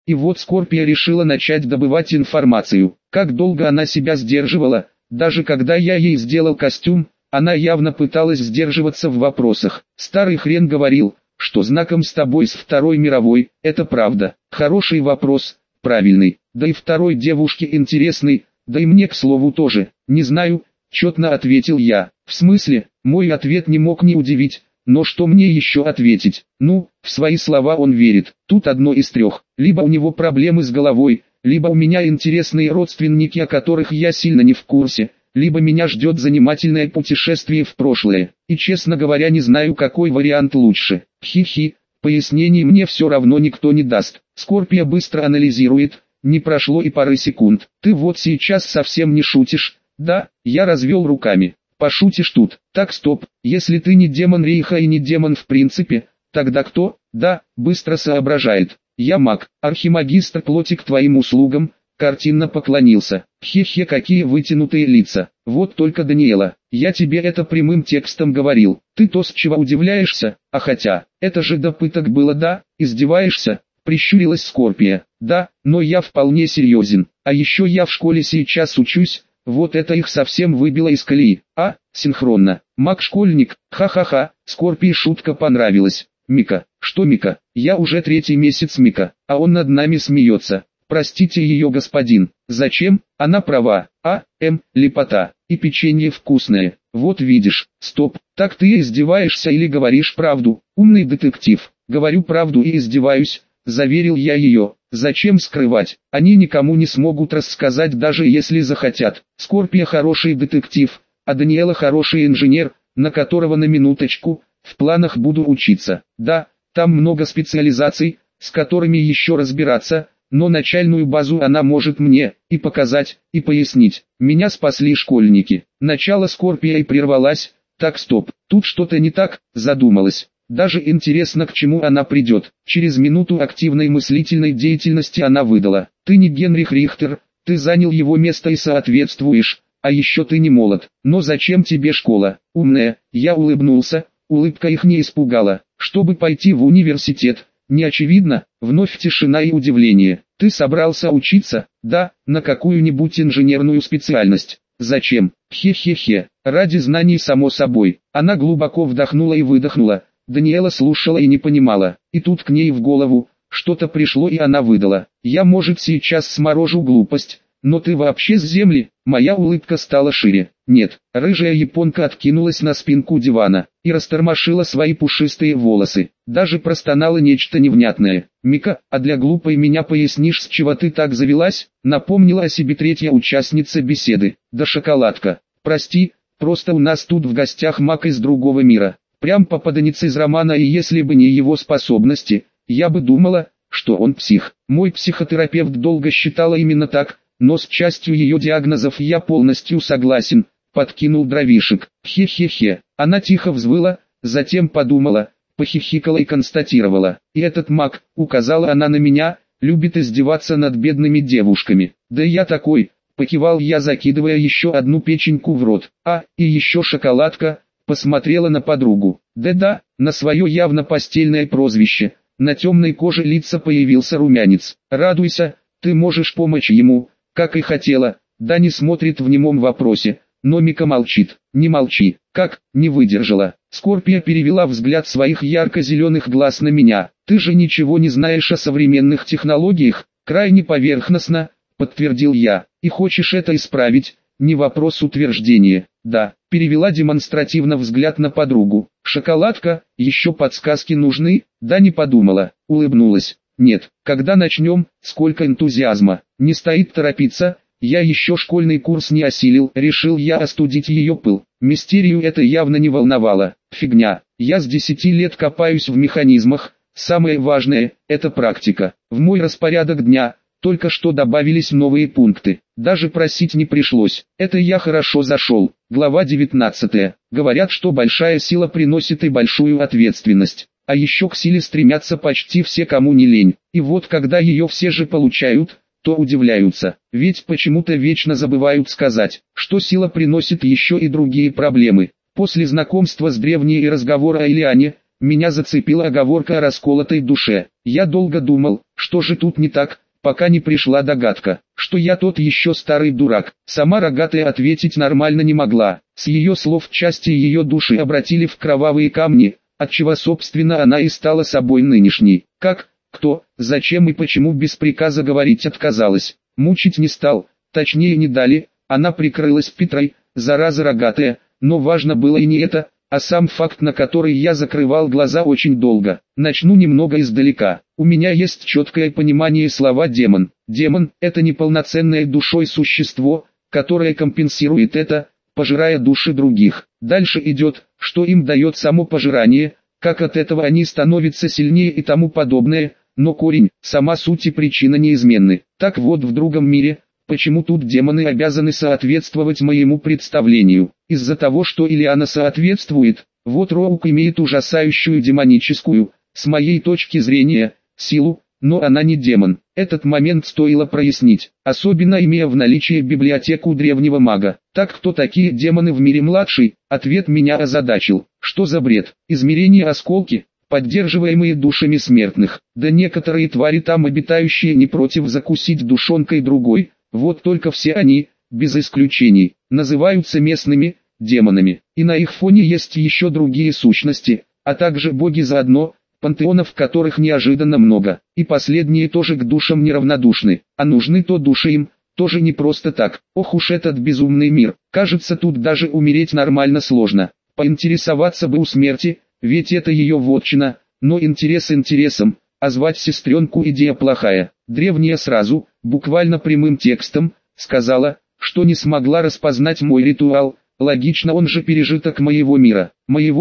И вот Скорпия решила начать добывать информацию. Как долго она себя сдерживала, даже когда я ей сделал костюм, она явно пыталась сдерживаться в вопросах. Старый хрен говорил, что знаком с тобой с Второй мировой, это правда. Хороший вопрос, правильный, да и второй девушке интересный, да и мне к слову тоже. Не знаю, чётно ответил я. В смысле, мой ответ не мог не удивить, но что мне еще ответить? Ну, в свои слова он верит. Тут одно из трех. Либо у него проблемы с головой, либо у меня интересные родственники, о которых я сильно не в курсе, либо меня ждет занимательное путешествие в прошлое. И честно говоря, не знаю, какой вариант лучше. Хи-хи, пояснений мне все равно никто не даст. Скорпия быстро анализирует, не прошло и пары секунд. Ты вот сейчас совсем не шутишь? Да, я развел руками. Пошутишь тут. Так, стоп, если ты не демон Рейха и не демон в принципе, тогда кто? Да, быстро соображает. Я маг, архимагистр плоти к твоим услугам, картинно поклонился. Хе-хе, какие вытянутые лица. Вот только Даниэла, я тебе это прямым текстом говорил. Ты-то с чего удивляешься? А хотя, это же до пыток было, да? Издеваешься? Прищурилась Скорпия. Да, но я вполне серьезен. А еще я в школе сейчас учусь. Вот это их совсем выбило из колеи. А, синхронно. Маг-школьник, ха-ха-ха, Скорпии шутка понравилась. Мика, что Мика? Я уже 3-й месяц Мика, а он над нами смеется. Простите ее, господин. Зачем? Она права. Лепота. И печенье вкусное. Вот видишь. Стоп, так ты издеваешься или говоришь правду? Умный детектив. Говорю правду и издеваюсь, заверил я ее. Зачем скрывать? Они никому не смогут рассказать, даже если захотят. Скорпия хороший детектив, а Даниэла хороший инженер, на которого на минуточку, в планах буду учиться. Да, там много специализаций, с которыми еще разбираться, но начальную базу она может мне и показать, и пояснить. Меня спасли школьники. Начало Скорпия и прервалась. Так, стоп, тут что-то не так, задумалась. Даже интересно, к чему она придет. Через минуту активной мыслительной деятельности она выдала. Ты не Генрих Рихтер, ты занял его место и соответствуешь, а еще ты не молод. Но зачем тебе школа? Умная, я улыбнулся, улыбка их не испугала. Чтобы пойти в университет, не очевидно, вновь тишина и удивление. Ты собрался учиться? Да, на какую-нибудь инженерную специальность. Зачем? Хе-хе-хе, ради знаний само собой. Она глубоко вдохнула и выдохнула. Даниэла слушала и не понимала, и тут к ней в голову что-то пришло, и она выдала. Я, может, сейчас сморожу глупость, но ты вообще с земли? Моя улыбка стала шире. Нет, рыжая японка откинулась на спинку дивана и растормошила свои пушистые волосы. Даже простонала нечто невнятное. Мика, а для глупой меня пояснишь, с чего ты так завелась? Напомнила о себе третья участница беседы. Да шоколадка. Прости, просто у нас тут в гостях маг из другого мира. Прям попаданец из романа, и если бы не его способности, я бы думала, что он псих. Мой психотерапевт долго считала именно так, но с частью ее диагнозов я полностью согласен, подкинул дровишек. Хе-хе-хе. Она тихо взвыла, затем подумала, похихикала и констатировала. И этот маг, указала она на меня, любит издеваться над бедными девушками. Да я такой, покивал я, закидывая еще одну печеньку в рот. И еще шоколадка. Посмотрела на подругу. Да-да, на свое явно постельное прозвище. На темной коже лица появился румянец. Радуйся, ты можешь помочь ему, как и хотела. Дани смотрит в немом вопросе, но Мика молчит. Не молчи. Как? Не выдержала. Скорпия перевела взгляд своих ярко-зеленых глаз на меня. Ты же ничего не знаешь о современных технологиях? Крайне поверхностно, подтвердил я. И хочешь это исправить? Не вопрос утверждения. Да, перевела демонстративно взгляд на подругу. Шоколадка, еще подсказки нужны? Да, не подумала, улыбнулась. Нет, когда начнем, сколько энтузиазма. Не стоит торопиться, я еще школьный курс не осилил, решил я остудить ее пыл. Мистерию это явно не волновало. Фигня, я с 10 лет копаюсь в механизмах, самое важное, это практика. В мой распорядок дня только что добавились новые пункты. Даже просить не пришлось. Это я хорошо зашел. Глава 19. Говорят, что большая сила приносит и большую ответственность. А еще к силе стремятся почти все, кому не лень. И вот когда ее все же получают, то удивляются. Ведь почему-то вечно забывают сказать, что сила приносит еще и другие проблемы. После знакомства с древней и разговора о Илиане, меня зацепила оговорка о расколотой душе. Я долго думал, что же тут не так, пока не пришла догадка, что я тот еще старый дурак. Сама рогатая ответить нормально не могла. С ее слов части ее души обратили в кровавые камни, отчего собственно она и стала собой нынешней. Как, кто, зачем и почему без приказа говорить отказалась. Мучить не стал, точнее не дали, она прикрылась Петрой, зараза рогатая, но важно было и не это, а сам факт, на который я закрывал глаза очень долго. Начну немного издалека. У меня есть четкое понимание слова «демон». Демон – это неполноценное душой существо, которое компенсирует это, пожирая души других. Дальше идет, что им дает само пожирание, как от этого они становятся сильнее и тому подобное, но корень, сама суть и причина неизменны. Так вот в другом мире, почему тут демоны обязаны соответствовать моему представлению? Из-за того, что Ильяна соответствует, вот Роук имеет ужасающую демоническую, с моей точки зрения, силу, но она не демон. Этот момент стоило прояснить, особенно имея в наличии библиотеку древнего мага. Так кто такие демоны в мире младший? Ответ меня озадачил. Что за бред? Измерения осколки, поддерживаемые душами смертных. Да некоторые твари там обитающие не против закусить душонкой другой, вот только все они, без исключений, называются местными демонами. И на их фоне есть еще другие сущности, а также боги заодно, пантеонов которых неожиданно много. И последние тоже к душам неравнодушны, а нужны то души им, тоже не просто так. Ох уж этот безумный мир, кажется тут даже умереть нормально сложно. Поинтересоваться бы у смерти, ведь это ее вотчина, но интерес интересом, а звать сестренку идея плохая. Древняя сразу, буквально прямым текстом, сказала, что не смогла распознать мой ритуал, логично, он же пережиток моего мира.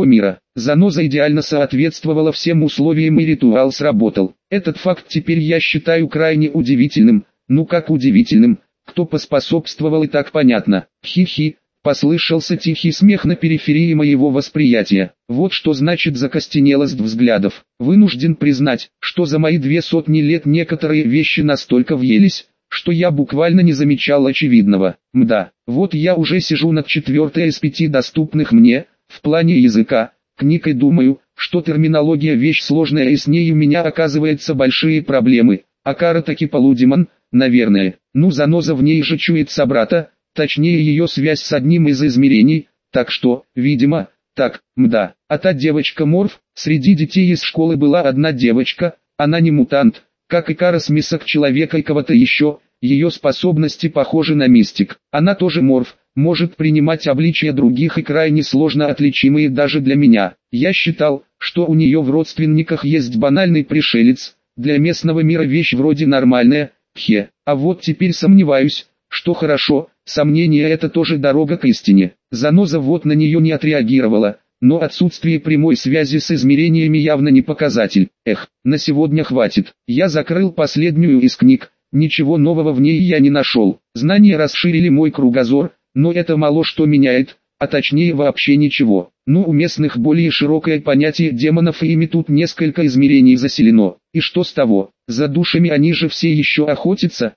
Заноза идеально соответствовала всем условиям и ритуал сработал. Этот факт теперь я считаю крайне удивительным. Ну как удивительным, кто поспособствовал и так понятно. Хи-хи. Послышался тихий смех на периферии моего восприятия. Вот что значит закостенелость взглядов. Вынужден признать, что за мои 200 лет некоторые вещи настолько въелись, что я буквально не замечал очевидного. Мда, вот я уже сижу над 4 из 5 доступных мне, в плане языка, книг и думаю, что терминология вещь сложная и с ней у меня оказывается большие проблемы. А Кара таки полудемон, наверное. Ну заноза в ней же чует собрата. Точнее ее связь с одним из измерений, так что, видимо, так, мда. А та девочка Морф, среди детей из школы была одна девочка, она не мутант, как и Кара смесок человека и кого-то еще, ее способности похожи на мистик. Она тоже Морф, может принимать обличия других и крайне сложно отличимые даже для меня. Я считал, что у нее в родственниках есть банальный пришелец, для местного мира вещь вроде нормальная, а вот теперь сомневаюсь, что хорошо. Сомнение — это тоже дорога к истине. Заноза вот на нее не отреагировала, но отсутствие прямой связи с измерениями явно не показатель. На сегодня хватит. Я закрыл последнюю из книг, ничего нового в ней я не нашел. Знания расширили мой кругозор, но это мало что меняет, а точнее вообще ничего. Ну у местных более широкое понятие демонов и ими тут несколько измерений заселено. И что с того? За душами они же все еще охотятся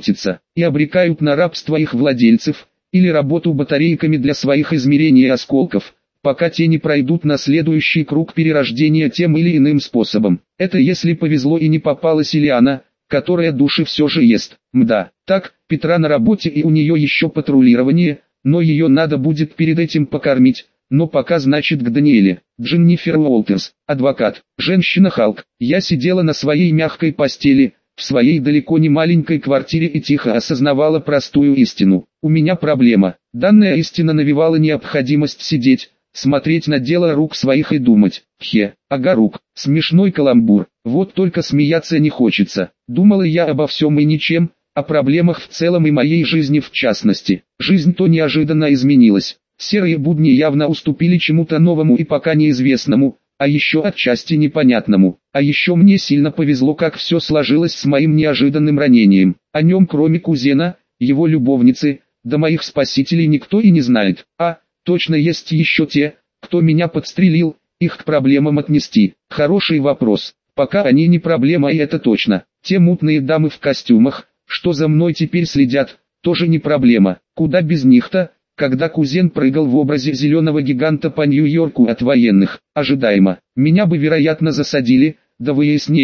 и обрекают на рабство их владельцев, или работу батарейками для своих измерений и осколков, пока те не пройдут на следующий круг перерождения тем или иным способом. Это если повезло и не попалась Ильяна, которая души все же ест. Мда, так, Петра на работе и у нее еще патрулирование, но ее надо будет перед этим покормить. Но пока значит к Даниэле. Дженнифер Уолтерс, адвокат, женщина-халк. Я сидела на своей мягкой постели, в своей далеко не маленькой квартире и тихо осознавала простую истину. У меня проблема. Данная истина навевала необходимость сидеть, смотреть на дело рук своих и думать. Ага рук. Смешной каламбур. Вот только смеяться не хочется. Думала я обо всем и ничем, о проблемах в целом и моей жизни в частности. Жизнь то неожиданно изменилась. Серые будни явно уступили чему-то новому и пока неизвестному, а еще отчасти непонятному. А еще мне сильно повезло, как все сложилось с моим неожиданным ранением. О нем кроме кузена, его любовницы, до моих спасителей никто и не знает. Точно есть еще те, кто меня подстрелил, их к проблемам отнести. Хороший вопрос. Пока они не проблема, и это точно. Те мутные дамы в костюмах, что за мной теперь следят, тоже не проблема. Куда без них-то? Когда кузен прыгал в образе зеленого гиганта по Нью-Йорку от военных, ожидаемо, меня бы вероятно засадили, до выяснения,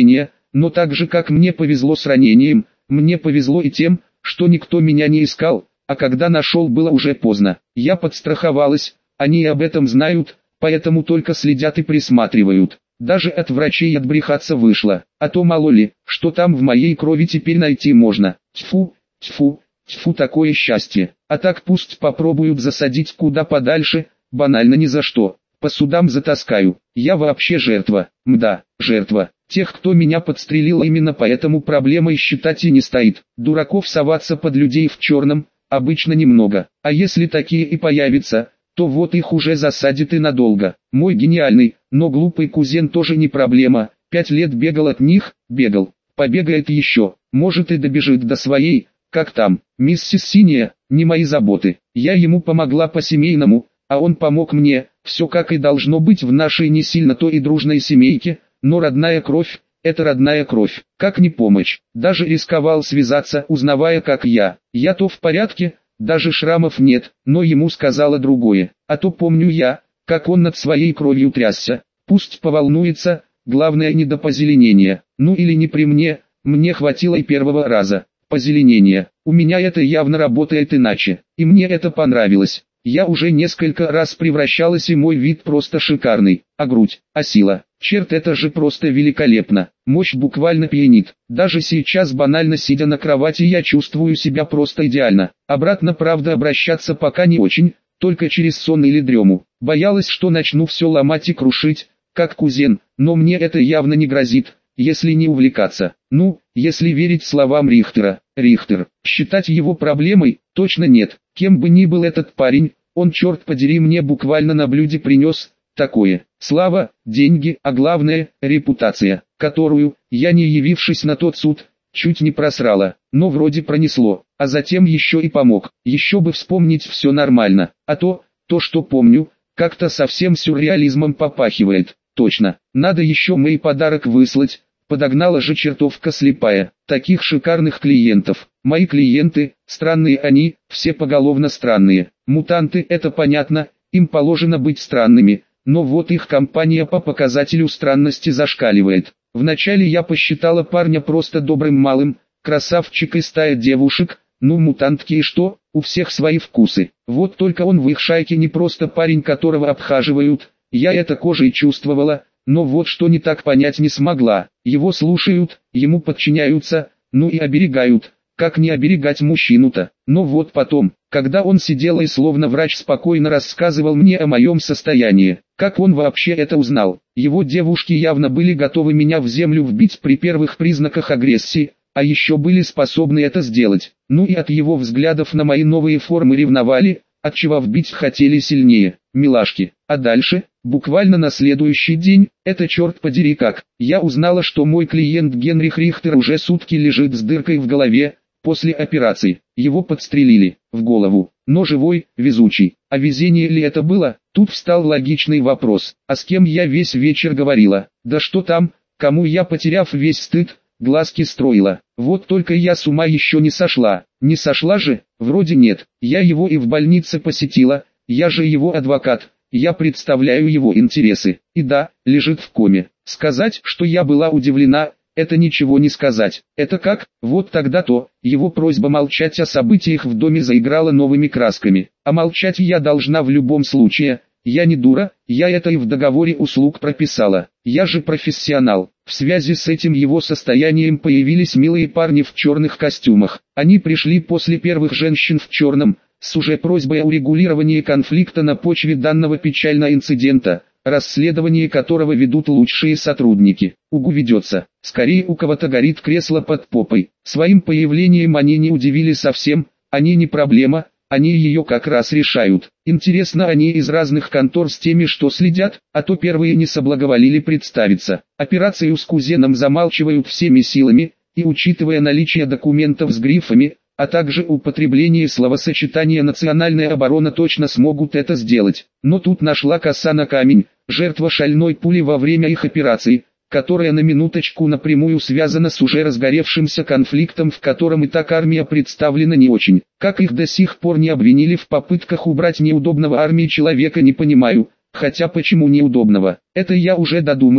но так же как мне повезло с ранением, мне повезло и тем, что никто меня не искал, а когда нашел, было уже поздно. Я подстраховалась, они и об этом знают, поэтому только следят и присматривают. Даже от врачей отбрехаться вышло, а то мало ли, что там в моей крови теперь найти можно. Тьфу, тьфу, тьфу, такое счастье. А так пусть попробуют засадить куда подальше, банально ни за что. По судам затаскаю. Я вообще жертва. Мда, жертва. Тех, кто меня подстрелил, именно поэтому проблемой считать и не стоит. Дураков соваться под людей в черном обычно немного. А если такие и появятся, то вот их уже засадят и надолго. Мой гениальный, но глупый кузен тоже не проблема. 5 лет бегал от них, бегал. Побегает еще, может и добежит до своей, как там, миссис Синяя, не мои заботы. Я ему помогла по-семейному, а он помог мне, все как и должно быть в нашей не сильно то и дружной семейке, но родная кровь, это родная кровь, как не помочь. Даже рисковал связаться, узнавая как я-то в порядке, даже шрамов нет, но ему сказала другое. А то помню я, как он над своей кровью трясся, пусть поволнуется, главное не до позеленения, ну или не при мне, мне хватило и первого раза. Позеленение, у меня это явно работает иначе, и мне это понравилось. Я уже несколько раз превращалась, и мой вид просто шикарный, а грудь, а сила, черт, это же просто великолепно, мощь буквально пьянит. Даже сейчас, банально сидя на кровати, я чувствую себя просто идеально. Обратно, правда, обращаться пока не очень, только через сон или дрему. Боялась, что начну все ломать и крушить, как кузен, но мне это явно не грозит, если не увлекаться. Ну, если верить словам Рихтера. Рихтер, считать его проблемой, точно нет. Кем бы ни был этот парень, он, черт подери, мне буквально на блюде принес такое. Слава, деньги, а главное, репутация, которую, я не явившись на тот суд, чуть не просрала, но вроде пронесло, а затем еще и помог. Еще бы вспомнить все нормально, а то, что помню, как-то совсем сюрреализмом попахивает. Точно, надо еще Мэй подарок выслать. Подогнала же чертовка слепая. Таких шикарных клиентов. Мои клиенты, странные они, все поголовно странные. Мутанты, это понятно, им положено быть странными, но вот их компания по показателю странности зашкаливает. Вначале я посчитала парня просто добрым малым, красавчик и стая девушек, ну мутантки и что, у всех свои вкусы. Вот только он в их шайке не просто парень, которого обхаживают, я это кожей чувствовала. Но вот что не так, понять не смогла. Его слушают, ему подчиняются, ну и оберегают. Как не оберегать мужчину-то? Но вот потом, когда он сидел и словно врач спокойно рассказывал мне о моем состоянии, как он вообще это узнал? Его девушки явно были готовы меня в землю вбить при первых признаках агрессии, а еще были способны это сделать. Ну и от его взглядов на мои новые формы ревновали, отчего вбить хотели сильнее. Милашки. А дальше, буквально на следующий день, это черт подери как, я узнала, что мой клиент Генрих Рихтер уже сутки лежит с дыркой в голове, после операции. Его подстрелили, в голову, но живой, везучий. А везение ли это было? Тут встал логичный вопрос, а с кем я весь вечер говорила? Да что там, кому я, потеряв весь стыд, глазки строила. Вот только я с ума еще не сошла. Не сошла же? Вроде нет. Я его и в больнице посетила, я же его адвокат. Я представляю его интересы. И да, лежит в коме. Сказать, что я была удивлена, это ничего не сказать. Это как? Вот тогда-то, его просьба молчать о событиях в доме заиграла новыми красками. А молчать я должна в любом случае. Я не дура, я это и в договоре услуг прописала. Я же профессионал. В связи с этим его состоянием появились милые парни в черных костюмах. Они пришли после первых женщин в черном, с уже просьбой о урегулировании конфликта на почве данного печального инцидента, расследование которого ведут лучшие сотрудники. Угу, ведется. Скорее у кого-то горит кресло под попой. Своим появлением они не удивили совсем, они не проблема, они ее как раз решают. Интересно, они из разных контор с теми, что следят, а то первые не соблаговолили представиться. Операцию с кузеном замалчивают всеми силами, и учитывая наличие документов с грифами, а также употребление словосочетания «национальная оборона», точно смогут это сделать. Но тут нашла коса на камень, жертва шальной пули во время их операции, которая на минуточку напрямую связана с уже разгоревшимся конфликтом, в котором и так армия представлена не очень. Как их до сих пор не обвинили в попытках убрать неудобного армии человека, не понимаю, хотя почему неудобного, это я уже додумываю.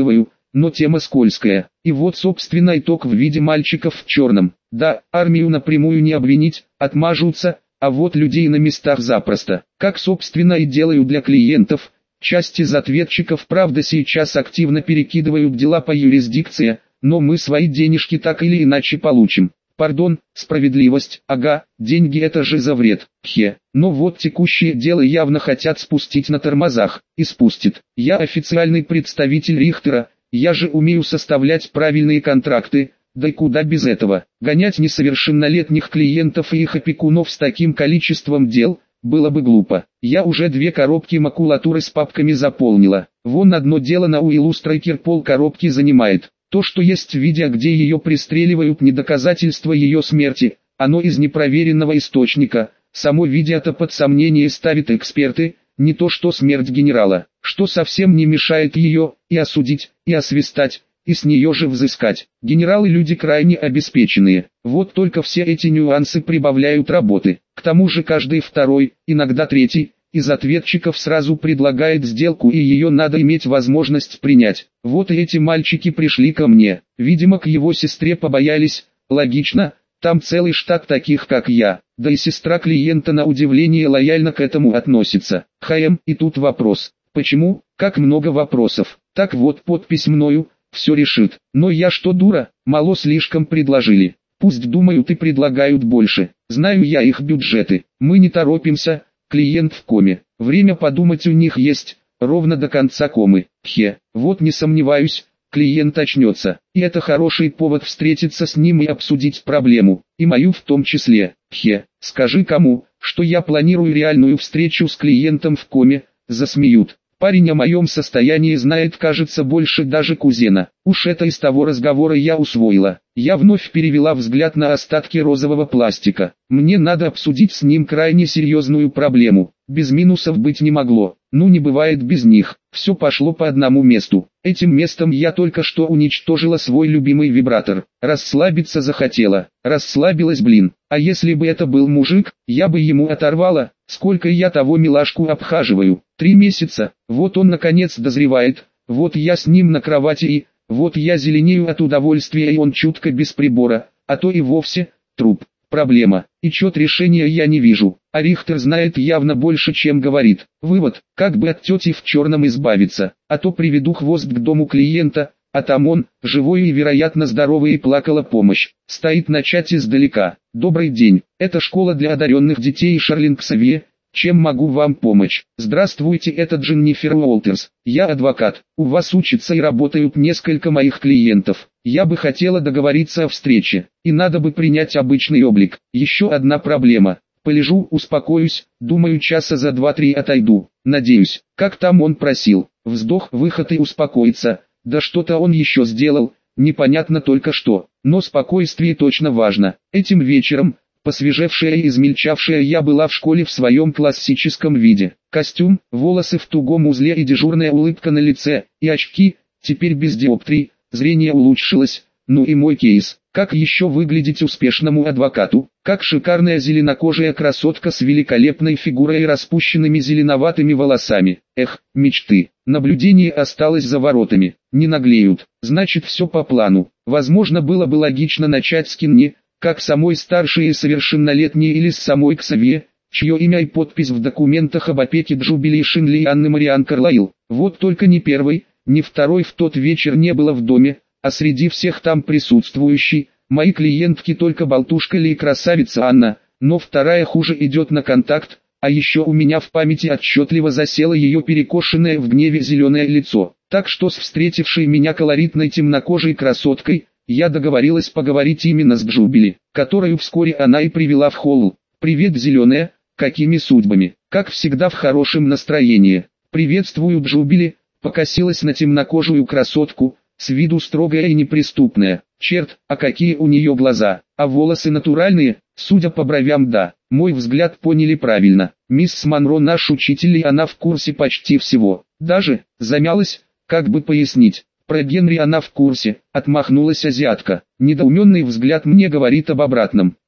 но тема скользкая. И вот собственно итог в виде мальчиков в черном. Да, армию напрямую не обвинить, отмажутся, а вот людей на местах запросто. Как собственно и делаю для клиентов. Часть из ответчиков правда сейчас активно перекидывают дела по юрисдикции, но мы свои денежки так или иначе получим. Пардон, справедливость, ага, деньги это же за вред, но вот текущее дело явно хотят спустить на тормозах, и спустит. Я официальный представитель Рихтера, я же умею составлять правильные контракты, да и куда без этого. Гонять несовершеннолетних клиентов и их опекунов с таким количеством дел, было бы глупо. Я уже 2 коробки макулатуры с папками заполнила. Вон одно дело на Уиллустрейкер полкоробки занимает. То, что есть видео, где ее пристреливают, не доказательство ее смерти, оно из непроверенного источника. Само видео-то под сомнение ставят эксперты, не то что смерть генерала, что совсем не мешает ее и осудить, и освистать, и с нее же взыскать. Генералы люди крайне обеспеченные, вот только все эти нюансы прибавляют работы. К тому же каждый второй, иногда третий, из ответчиков сразу предлагает сделку, и ее надо иметь возможность принять. Вот и эти мальчики пришли ко мне, видимо к его сестре побоялись, логично, там целый штат таких как я, да и сестра клиента на удивление лояльно к этому относится. И тут вопрос, почему, как много вопросов, так вот подпись мною, все решит, но я что дура, мало слишком предложили, пусть думают и предлагают больше, знаю я их бюджеты, мы не торопимся. Клиент в коме. Время подумать у них есть, ровно до конца комы. Вот не сомневаюсь, клиент очнется. И это хороший повод встретиться с ним и обсудить проблему. И мою в том числе. Скажи кому, что я планирую реальную встречу с клиентом в коме, засмеют. Парень о моем состоянии знает, кажется, больше даже кузена. Уж это из того разговора я усвоила. Я вновь перевела взгляд на остатки розового пластика. Мне надо обсудить с ним крайне серьезную проблему. Без минусов быть не могло. Ну не бывает без них. Все пошло по одному месту. Этим местом я только что уничтожила свой любимый вибратор. Расслабиться захотела. Расслабилась, блин. А если бы это был мужик, я бы ему оторвала. Сколько я того милашку обхаживаю. 3 месяца. Вот он наконец дозревает. Вот я с ним на кровати и... Вот я зеленею от удовольствия, и он чутко без прибора, а то и вовсе труп. Проблема. И чет решения я не вижу. А Рихтер знает явно больше, чем говорит. Вывод: как бы от тети в черном избавиться, а то приведу хвост к дому клиента, а там он, живой и вероятно здоровый, и плакала помощь. Стоит начать издалека. Добрый день, это школа для одаренных детей Шарлингсовье. Чем могу вам помочь? Здравствуйте, это Дженнифер Уолтерс. Я адвокат. У вас учатся и работают несколько моих клиентов. Я бы хотела договориться о встрече. И надо бы принять обычный облик. Еще одна проблема. Полежу, успокоюсь, думаю часа за 2-3 отойду. Надеюсь. Как там он просил? Вздох, выход и успокоиться. Да что-то он еще сделал. Непонятно только что. Но спокойствие точно важно. Этим вечером... Посвежевшая и измельчавшая, я была в школе в своем классическом виде. Костюм, волосы в тугом узле и дежурная улыбка на лице, и очки, теперь без диоптрий, зрение улучшилось, ну и мой кейс. Как еще выглядеть успешному адвокату? Как шикарная зеленокожая красотка с великолепной фигурой и распущенными зеленоватыми волосами. Эх, мечты. Наблюдение осталось за воротами. Не наглеют. Значит, все по плану. Возможно, было бы логично начать с Кинни, как самой старшей и совершеннолетней, или с самой Ксавье, чье имя и подпись в документах об опеке Джубили Шинли и Анны Мариан Карлаил. Вот только ни первый, ни второй в тот вечер не было в доме, а среди всех там присутствующей, мои клиентки только болтушка Ли и красавица Анна, но вторая хуже идет на контакт, а еще у меня в памяти отчетливо засело ее перекошенное в гневе зеленое лицо. Так что с встретившей меня колоритной темнокожей красоткой, я договорилась поговорить именно с Джубили, которую вскоре она и привела в холл. «Привет, зеленая, какими судьбами?» «Как всегда в хорошем настроении». «Приветствую, Джубили», покосилась на темнокожую красотку, с виду строгая и неприступная. Черт, а какие у нее глаза, а волосы натуральные, судя по бровям, да. Мой взгляд поняли правильно. Мисс Монро наш учитель, и она в курсе почти всего. Даже, замялась, как бы пояснить. Про Генри она в курсе, отмахнулась азиатка. Недоуменный взгляд мне говорит об обратном.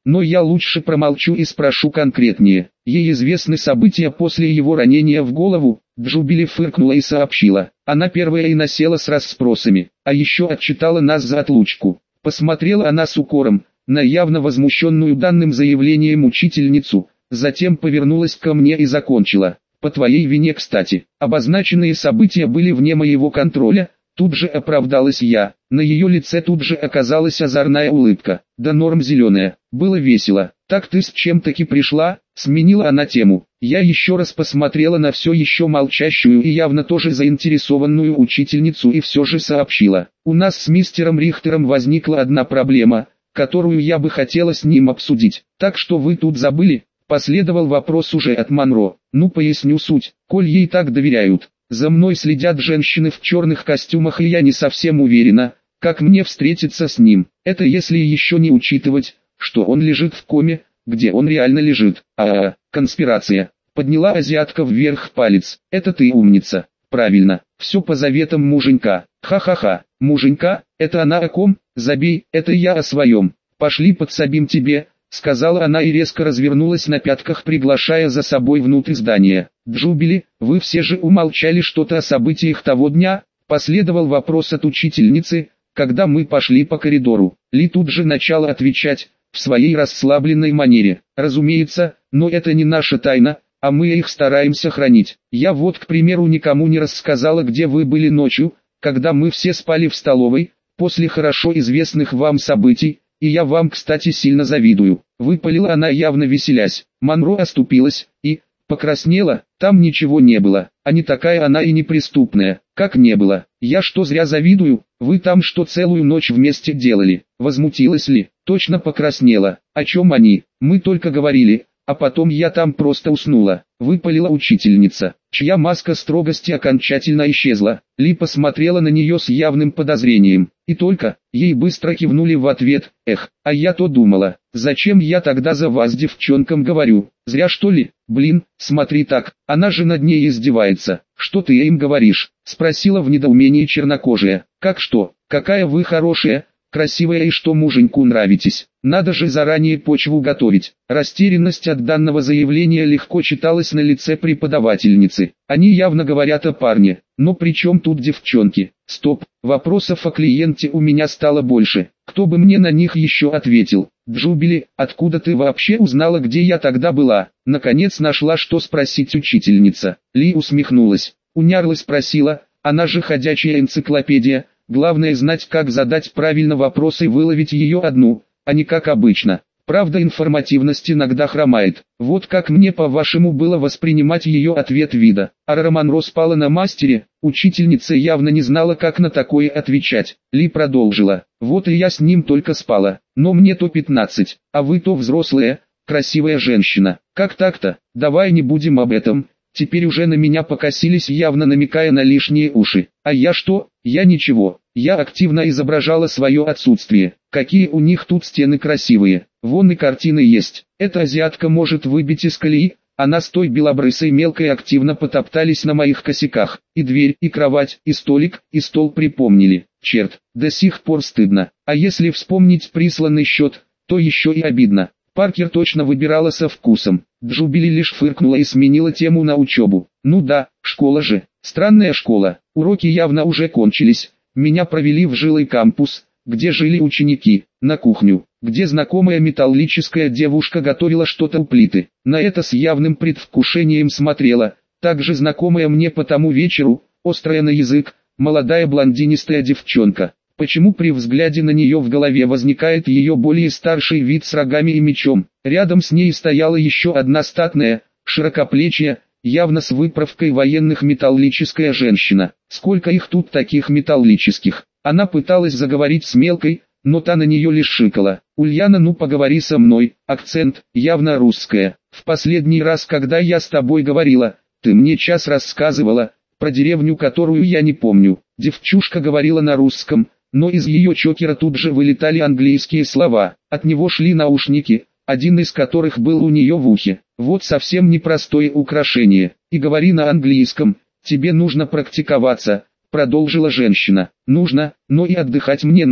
но я лучше промолчу и спрошу конкретнее. Ей известны события после его ранения в голову. Джубили фыркнула и сообщила. Она первая и насела с расспросами, а еще отчитала нас за отлучку. Посмотрела она с укором на явно возмущенную данным заявлением учительницу, затем повернулась ко мне и закончила. По твоей вине, кстати, обозначенные события были вне моего контроля. Тут же оправдалась я, на ее лице тут же оказалась озорная улыбка. Да норм зеленая, было весело. Так ты с чем таки пришла? Сменила она тему. Я еще раз посмотрела на все еще молчащую и явно тоже заинтересованную учительницу и все же сообщила. У нас с мистером Рихтером возникла одна проблема, которую я бы хотела с ним обсудить. Так что вы тут забыли? Последовал вопрос уже от Монро. Ну поясню суть, коль ей так доверяют. За мной следят женщины в черных костюмах и я не совсем уверена, как мне встретиться с ним. Это если еще не учитывать, что он лежит в коме, где он реально лежит. Конспирация. Подняла азиатка вверх палец. Это ты умница. Правильно, все по заветам муженька. Ха-ха-ха, муженька, это она о ком? Забей, это я о своем. Пошли подсобим тебе, сказала она и резко развернулась на пятках, приглашая за собой внутрь здания. Джубили, вы все же умолчали что-то о событиях того дня? Последовал вопрос от учительницы, когда мы пошли по коридору. Ли тут же начала отвечать, в своей расслабленной манере. Разумеется, но это не наша тайна, а мы их стараемся хранить. Я вот, к примеру, никому не рассказала, где вы были ночью, когда мы все спали в столовой, после хорошо известных вам событий, и я вам, кстати, сильно завидую. Выпалила она, явно веселясь. Монро оступилась и покраснела. Там ничего не было, а не такая она и неприступная. Как не было? Я что, зря завидую? Вы там что, целую ночь вместе делали? Возмутилась ли? Точно покраснела. О чем они? Мы только говорили, а потом я там просто уснула. Выпалила учительница, чья маска строгости окончательно исчезла. Ли посмотрела на нее с явным подозрением. И только, ей быстро кивнули в ответ. Эх, а я то думала, зачем я тогда за вас девчонкам говорю? Зря что ли? Блин, смотри так, она же над ней издевается. Что ты им говоришь? Спросила в недоумении чернокожая. Как что? Какая вы хорошая, красивая и что муженьку нравитесь. Надо же заранее почву готовить. Растерянность от данного заявления легко читалась на лице преподавательницы. Они явно говорят о парне. Но при чем тут девчонки? Стоп, вопросов о клиенте у меня стало больше. Кто бы мне на них еще ответил? Джубили, откуда ты вообще узнала, где я тогда была? Наконец нашла, что спросить учительница. Ли усмехнулась. У Нярлы спросила, она же ходячая энциклопедия. Главное знать, как задать правильно вопрос и выловить ее одну, а не как обычно. Правда, информативность иногда хромает. Вот как мне, по-вашему, было воспринимать ее ответ вида. А Монро спала на мастере, учительница явно не знала, как на такое отвечать. Ли продолжила. Вот и я с ним только спала, но мне то 15, а вы то взрослая, красивая женщина. Как так-то? Давай не будем об этом. Теперь уже на меня покосились, явно намекая на лишние уши. А я что? Я ничего. Я активно изображала свое отсутствие. Какие у них тут стены красивые. Вон и картины есть. Эта азиатка может выбить из колеи. Она с той белобрысой мелкой активно потоптались на моих косяках. И дверь, и кровать, и столик, и стол припомнили. Черт, до сих пор стыдно. А если вспомнить присланный счет, то еще и обидно. Паркер точно выбирала со вкусом. Джубили лишь фыркнула и сменила тему на учебу. Ну да, школа же. Странная школа. Уроки явно уже кончились. Меня провели в жилой кампус, где жили ученики, на кухню, где знакомая металлическая девушка готовила что-то у плиты. На это с явным предвкушением смотрела, также знакомая мне по тому вечеру, острая на язык, молодая блондинистая девчонка. Почему при взгляде на нее в голове возникает ее более старший вид с рогами и мечом? Рядом с ней стояла еще одна статная, широкоплечья, явно с выправкой военных металлическая женщина. Сколько их тут таких металлических? Она пыталась заговорить с мелкой, но та на нее лишь шикала. «Ульяна, ну поговори со мной», акцент, явно русская. «В последний раз, когда я с тобой говорила, ты мне час рассказывала, про деревню, которую я не помню». Девчушка говорила на русском, но из ее чокера тут же вылетали английские слова. От него шли наушники, один из которых был у нее в ухе. Вот совсем непростое украшение. И говори на английском, тебе нужно практиковаться, продолжила женщина. Нужно, но и отдыхать мне нужно.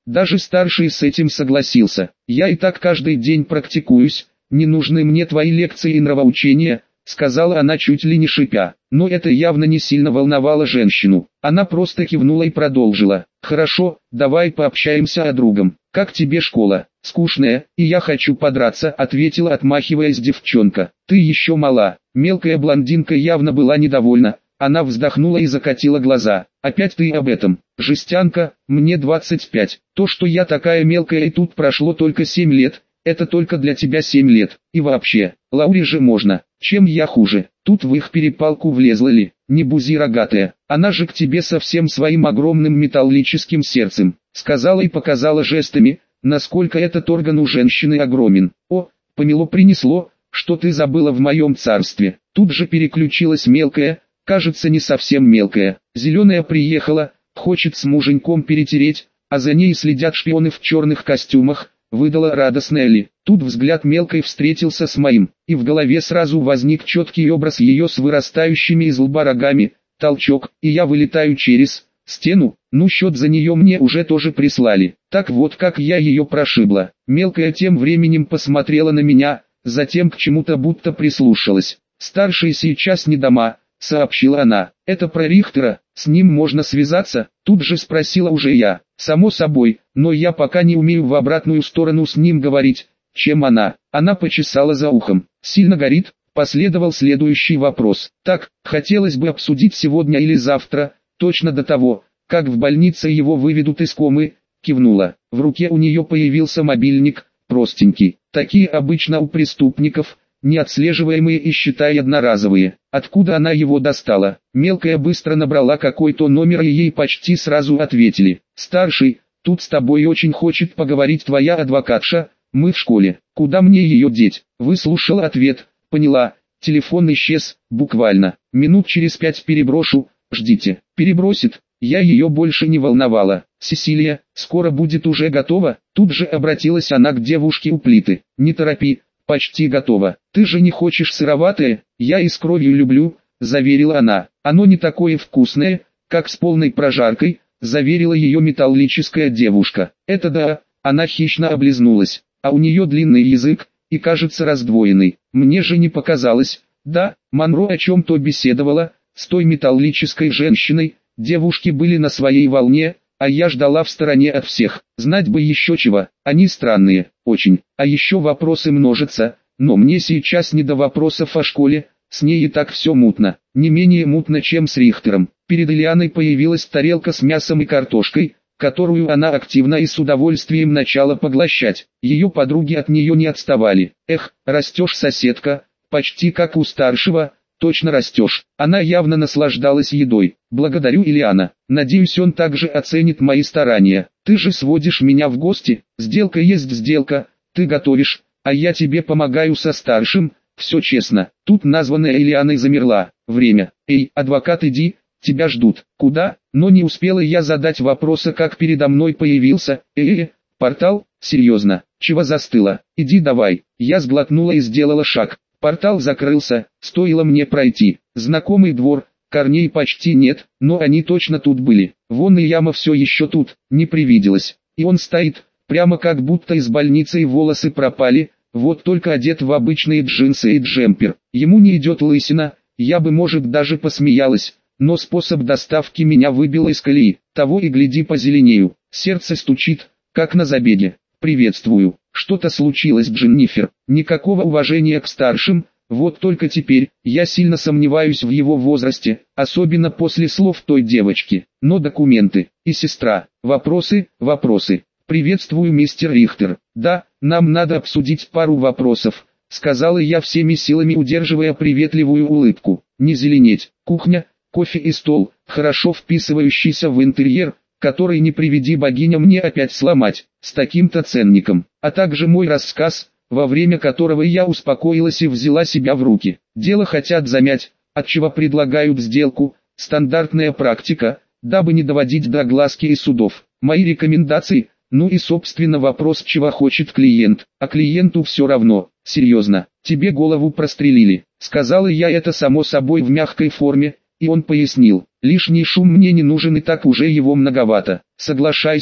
Даже старший с этим согласился. Я и так каждый день практикуюсь, не нужны мне твои лекции и нравоучения, сказала она чуть ли не шипя. Но это явно не сильно волновало женщину. Она просто кивнула и продолжила. Хорошо, давай пообщаемся о другом. Как тебе школа? Скучная, и я хочу подраться, ответила, отмахиваясь девчонка. Ты еще мала. Мелкая блондинка явно была недовольна. Она вздохнула и закатила глаза. Опять ты об этом. Жестянка, мне 25. То, что я такая мелкая и тут прошло только 7 лет, это только для тебя 7 лет. И вообще, Лауре же можно. Чем я хуже? Тут в их перепалку влезла ли? Не бузи рогатая. Она же к тебе со всем своим огромным металлическим сердцем. Сказала и показала жестами, насколько этот орган у женщины огромен. О, помело принесло, что ты забыла в моем царстве. Тут же переключилась мелкая, кажется не совсем мелкая. Зеленая приехала, хочет с муженьком перетереть, а за ней следят шпионы в черных костюмах, выдала радостная Ли. Тут взгляд мелкой встретился с моим, и в голове сразу возник четкий образ ее с вырастающими из лба рогами, толчок, и я вылетаю через стену. Ну счет за нее мне уже тоже прислали. Так вот как я ее прошибла. Мелкая тем временем посмотрела на меня, затем к чему-то будто прислушалась. Старший сейчас не дома, сообщила она. Это про Рихтера, с ним можно связаться? Тут же спросила уже я. Само собой, но я пока не умею в обратную сторону с ним говорить. Чем она? Она почесала за ухом. Сильно горит? Последовал следующий вопрос. Так, хотелось бы обсудить сегодня или завтра, точно до того, как в больнице его выведут из комы, кивнула. В руке у нее появился мобильник, простенький. Такие обычно у преступников, неотслеживаемые и считай одноразовые. Откуда она его достала? Мелкая быстро набрала какой-то номер и ей почти сразу ответили. Старший, тут с тобой очень хочет поговорить твоя адвокатша, мы в школе. Куда мне ее деть? Выслушала ответ, поняла, телефон исчез, буквально. Минут через 5 переброшу, ждите. Перебросит. Я ее больше не волновала. Сесилия, скоро будет уже готова? Тут же обратилась она к девушке у плиты. Не торопи. Почти готово. Ты же не хочешь сыроватое? Я и с кровью люблю, заверила она. Оно не такое вкусное, как с полной прожаркой, заверила ее металлическая девушка. Это да, она хищно облизнулась. А у нее длинный язык, и кажется раздвоенный. Мне же не показалось. Да, Монро о чем-то беседовала, с той металлической женщиной, девушки были на своей волне, а я ждала в стороне от всех. Знать бы еще чего, они странные, очень. А еще вопросы множатся, но мне сейчас не до вопросов о школе, с ней и так все мутно. Не менее мутно, чем с Рихтером. Перед Ильяной появилась тарелка с мясом и картошкой, которую она активно и с удовольствием начала поглощать. Ее подруги от нее не отставали. Эх, растешь, соседка, почти как у старшего. Точно растешь. Она явно наслаждалась едой. Благодарю, Ильяна. Надеюсь, он также оценит мои старания. Ты же сводишь меня в гости. Сделка есть сделка. Ты готовишь, а я тебе помогаю со старшим. Все честно. Тут названная Ильяной замерла. Время. Эй, адвокат, иди. Тебя ждут. Куда? Но не успела я задать вопроса, как передо мной появился. Портал? Серьезно? Чего застыла? Иди давай. Я сглотнула и сделала шаг. Портал закрылся, стоило мне пройти. Знакомый двор, корней почти нет, но они точно тут были. Вон и яма все еще тут, не привиделась. И он стоит, прямо как будто из больницы и волосы пропали, вот только одет в обычные джинсы и джемпер. Ему не идет лысина, я бы может даже посмеялась, но способ доставки меня выбил из колеи. Того и гляди позеленею, сердце стучит, как на забеге. Приветствую. Что-то случилось, Дженнифер. Никакого уважения к старшим, вот только теперь, я сильно сомневаюсь в его возрасте, особенно после слов той девочки. Но документы, и сестра, вопросы. Приветствую, мистер Рихтер. Да, нам надо обсудить пару вопросов, сказала я всеми силами, удерживая приветливую улыбку. Не зеленеть. Кухня, кофе и стол, хорошо вписывающийся в интерьер, который, не приведи богиня, мне опять сломать, с таким-то ценником, а также мой рассказ, во время которого я успокоилась и взяла себя в руки. Дело хотят замять, отчего предлагают сделку, стандартная практика, дабы не доводить до огласки и судов. Мои рекомендации, ну и собственно вопрос, чего хочет клиент, а клиенту все равно. Серьезно, тебе голову прострелили, сказала я это само собой в мягкой форме, и он пояснил. Лишний шум мне не нужен, и так уже его многовато. Соглашайся,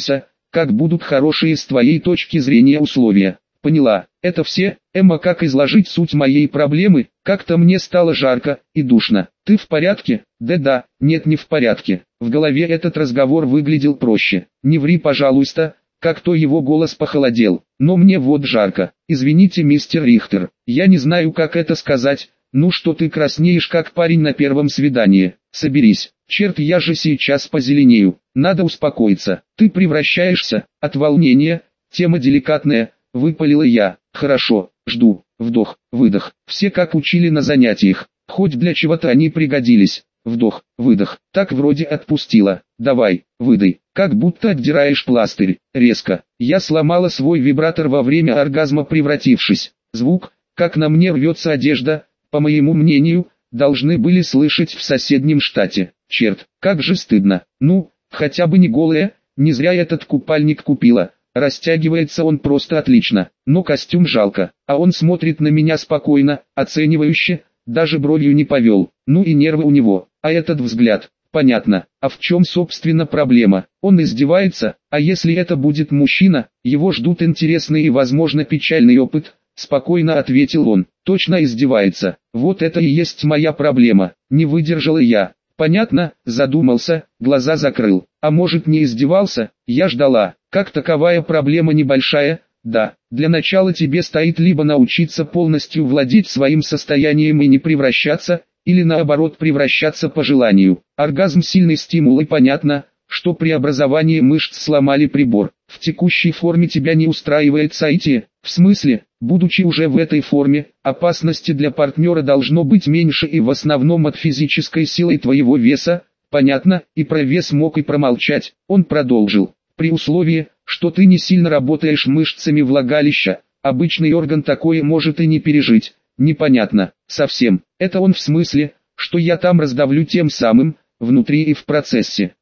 как будут хорошие с твоей точки зрения условия. Поняла, это все, Эмма, как изложить суть моей проблемы? Как-то мне стало жарко и душно. Ты в порядке? Да, нет, не в порядке. В голове этот разговор выглядел проще. Не ври, пожалуйста. Как-то его голос похолодел. Но мне вот жарко. Извините, мистер Рихтер, я не знаю, как это сказать. Ну что ты краснеешь, как парень на первом свидании? Соберись. Черт, я же сейчас позеленею. Надо успокоиться. Ты превращаешься от волнения. Тема деликатная. Выпалила я. Хорошо, жду. Вдох, выдох. Все как учили на занятиях. Хоть для чего-то они пригодились. Вдох, выдох. Так вроде отпустила. Давай, выдай. Как будто отдираешь пластырь. Резко. Я сломала свой вибратор во время оргазма, превратившись. Звук, как на мне рвется одежда, по моему мнению, должны были слышать в соседнем штате. Черт, как же стыдно. Ну, хотя бы не голая, не зря этот купальник купила. Растягивается он просто отлично, но костюм жалко, а он смотрит на меня спокойно, оценивающе, даже бровью не повел. Ну и нервы у него, а этот взгляд, понятно. А в чем собственно проблема? Он издевается, а если это будет мужчина, его ждут интересный и возможно печальный опыт. Спокойно ответил он. Точно издевается. Вот это и есть моя проблема. Не выдержала я. Понятно, задумался, глаза закрыл. А может, не издевался? Я ждала. Как таковая проблема небольшая. Да, для начала тебе стоит либо научиться полностью владеть своим состоянием и не превращаться, или наоборот превращаться по желанию. Оргазм — сильный стимул, и понятно, что при образовании мышц сломали прибор. В текущей форме тебя не устраивает сойти. В смысле, будучи уже в этой форме, опасности для партнера должно быть меньше и в основном от физической силы твоего веса. Понятно, и про вес мог и промолчать. Он продолжил. При условии, что ты не сильно работаешь мышцами влагалища, обычный орган такое может и не пережить. Непонятно, совсем. Это он в смысле, что я там раздавлю тем самым, внутри и в процессе.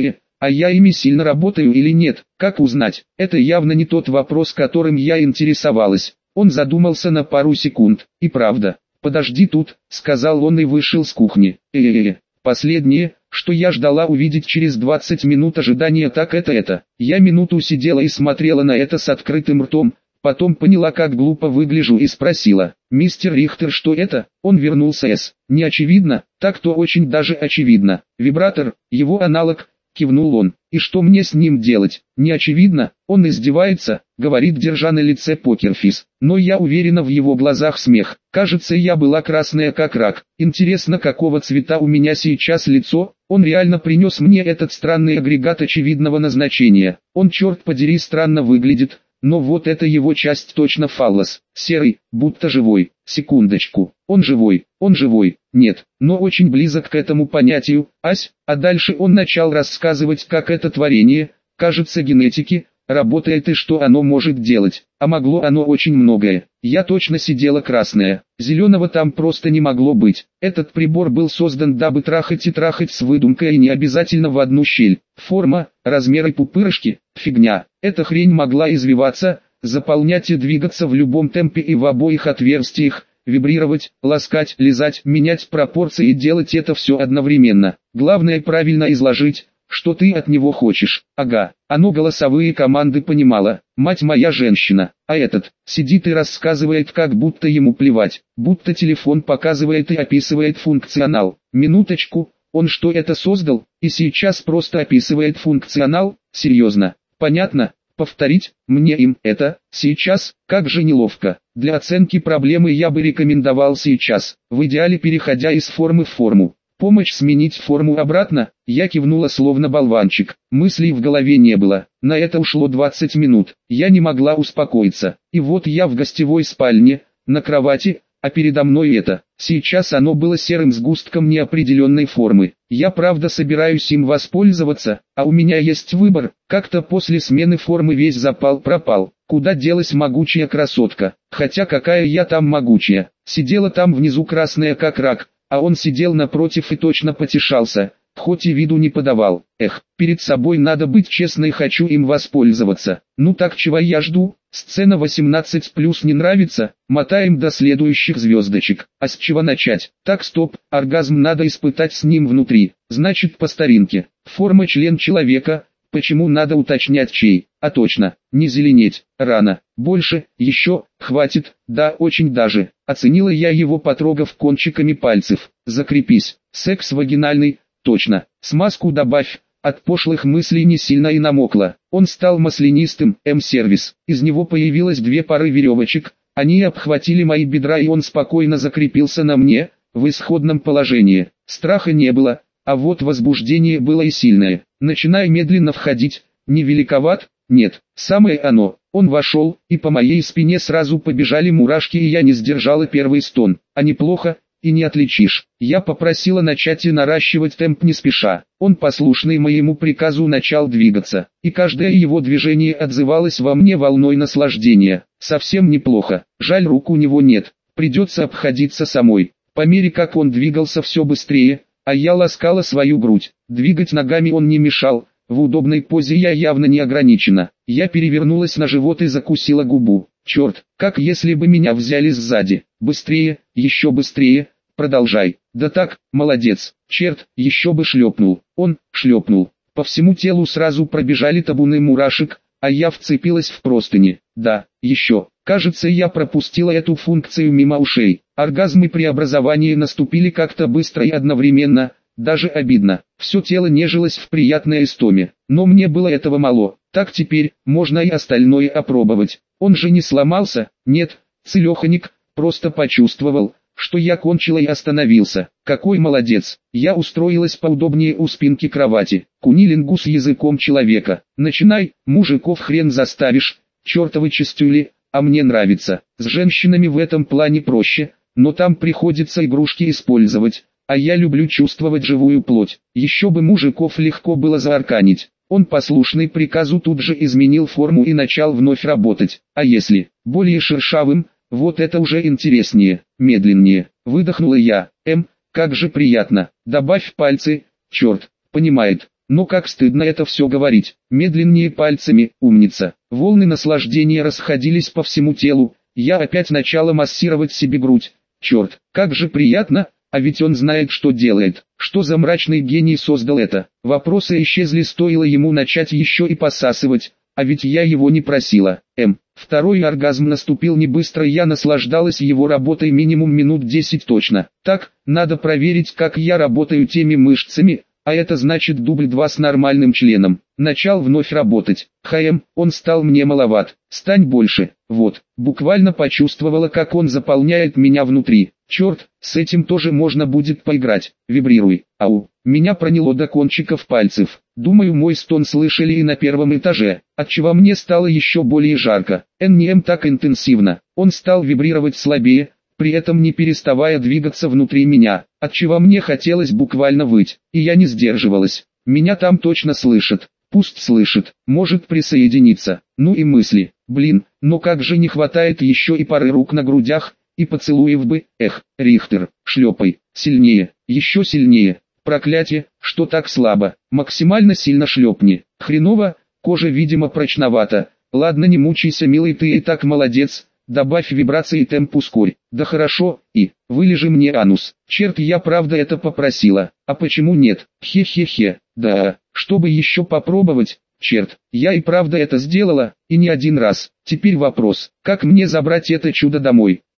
А я ими сильно работаю или нет? Как узнать? Это явно не тот вопрос, которым я интересовалась. Он задумался на пару секунд. И правда. Подожди тут, сказал он и вышел с кухни. Последнее, что я ждала увидеть через 20 минут ожидания, так это. Я минуту сидела и смотрела на это с открытым ртом. Потом поняла, как глупо выгляжу, и спросила: «Мистер Рихтер, что это?» Он вернулся с: «Не очевидно?» «Так-то очень даже очевидно. Вибратор, его аналог», кивнул он. «И что мне с ним делать?» «Не очевидно?» Он издевается, говорит, держа на лице покерфейс. Но я уверена, в его глазах смех. Кажется, я была красная как рак. Интересно, какого цвета у меня сейчас лицо? Он реально принес мне этот странный агрегат очевидного назначения. Он, черт подери, странно выглядит. Но вот эта его часть точно фаллос. Серый, будто живой. Секундочку. Он живой. Нет, но очень близок к этому понятию. Ась, а дальше он начал рассказывать, как это творение, кажется, генетики, работает и что оно может делать. А могло оно очень многое. Я точно сидела красная. Зеленого там просто не могло быть. Этот прибор был создан, дабы трахать и трахать с выдумкой, и не обязательно в одну щель. Форма, размеры пупырышки, фигня. Эта хрень могла извиваться, заполнять и двигаться в любом темпе и в обоих отверстиях, вибрировать, ласкать, лизать, менять пропорции и делать это все одновременно. Главное правильно изложить, что ты от него хочешь. Ага, оно голосовые команды понимало. Мать моя женщина. А этот сидит и рассказывает, как будто ему плевать. Будто телефон показывает и описывает функционал. Минуточку, он что, это создал? И сейчас просто описывает функционал? Серьезно? Понятно? Повторить, мне им это, сейчас, как же неловко. Для оценки проблемы я бы рекомендовал сейчас, в идеале переходя из формы в форму. Помощь сменить форму обратно? Я кивнула словно болванчик. Мыслей в голове не было. На это ушло 20 минут. Я не могла успокоиться. И вот я в гостевой спальне, на кровати, а передо мной это. Сейчас оно было серым сгустком неопределенной формы. Я правда собираюсь им воспользоваться, а у меня есть выбор. Как-то после смены формы весь запал пропал. Куда делась могучая красотка? Хотя какая я там могучая. Сидела там внизу красная как рак, а он сидел напротив и точно потешался, хоть и виду не подавал. Перед собой надо быть честной, хочу им воспользоваться. Ну так чего я жду? Сцена 18+ не нравится? Мотаем до следующих звездочек. А с чего начать? Так, стоп, оргазм надо испытать с ним внутри. Значит, по старинке. Форма член человека, Почему надо уточнять чей? А точно, не зеленеть, рано. Больше, еще, хватит, да очень даже. Оценила я его, потрогав кончиками пальцев. Закрепись. Секс вагинальный, точно. Смазку добавь. От пошлых мыслей не сильно и намокло. Он стал маслянистым, М-сервис. Из него появилось 2 пары веревочек. Они обхватили мои бедра, и он спокойно закрепился на мне, в исходном положении. Страха не было, а вот возбуждение было и сильное. Начинай медленно входить. Не великоват? Нет, самое оно. Он вошел, и по моей спине сразу побежали мурашки, и я не сдержала первый стон. А неплохо, и не отличишь. Я попросила начать и наращивать темп не спеша. Он, послушный моему приказу, начал двигаться, и каждое его движение отзывалось во мне волной наслаждения. Совсем неплохо. Жаль, рук у него нет. Придется обходиться самой. По мере как он двигался все быстрее, а я ласкала свою грудь. Двигать ногами он не мешал. В удобной позе я явно не ограничена. Я перевернулась на живот и закусила губу. Черт, как если бы меня взяли сзади. Быстрее, еще быстрее. Продолжай. Да так, молодец. Черт, еще бы шлепнул. Он шлепнул. По всему телу сразу пробежали табуны мурашек, а я вцепилась в простыни. Да, еще. Кажется, я пропустила эту функцию мимо ушей. Оргазмы преобразования наступили как-то быстро и одновременно. Даже обидно. Все тело нежилось в приятной истоме. Но мне было этого мало. Так теперь, можно и остальное опробовать. Он же не сломался? Нет, целеханик, просто почувствовал, что я кончила, и остановился. Какой молодец. Я устроилась поудобнее у спинки кровати. Кунилингус языком человека. Начинай, мужиков хрен заставишь. Чертовы чистюли, а мне нравится. С женщинами в этом плане проще, но там приходится игрушки использовать. А я люблю чувствовать живую плоть. Еще бы мужиков легко было заарканить. Он, послушный приказу, тут же изменил форму и начал вновь работать. А если более шершавым, вот это уже интереснее, медленнее. Выдохнула я. Как же приятно. Добавь пальцы. Черт, понимает. Но как стыдно это все говорить. Медленнее пальцами, умница. Волны наслаждения расходились по всему телу. Я опять начала массировать себе грудь. Черт, как же приятно. А ведь он знает, что делает. Что за мрачный гений создал это? Вопросы исчезли, стоило ему начать еще и посасывать. А ведь я его не просила. Второй оргазм наступил не быстро, я наслаждалась его работой минимум минут 10 точно. Так, надо проверить, как я работаю теми мышцами, а это значит дубль 2 с нормальным членом. Начал вновь работать. Он стал мне маловат. Стань больше. Вот, буквально почувствовала, как он заполняет меня внутри. Черт, с этим тоже можно будет поиграть. Вибрируй. Ау. Меня проняло до кончиков пальцев. Думаю, мой стон слышали и на первом этаже, отчего мне стало еще более жарко. НМ так интенсивно. Он стал вибрировать слабее, при этом не переставая двигаться внутри меня, отчего мне хотелось буквально выть, и я не сдерживалась. Меня там точно слышат. Пусть слышит, может присоединиться. Ну и мысли. Блин, но как же не хватает еще и пары рук на грудях, и поцелуев бы. Рихтер, шлепай, сильнее, еще сильнее. Проклятие, что так слабо, максимально сильно шлепни. Хреново, кожа видимо прочновата. Ладно, не мучайся, милый, ты и так молодец. Добавь вибрации и темп ускорь. Да хорошо, и вылежи мне анус. Черт, я правда это попросила. А почему нет? Хе-хе-хе. Да, чтобы еще попробовать. Черт, я и правда это сделала, и не один раз. Теперь вопрос, как мне забрать это чудо домой?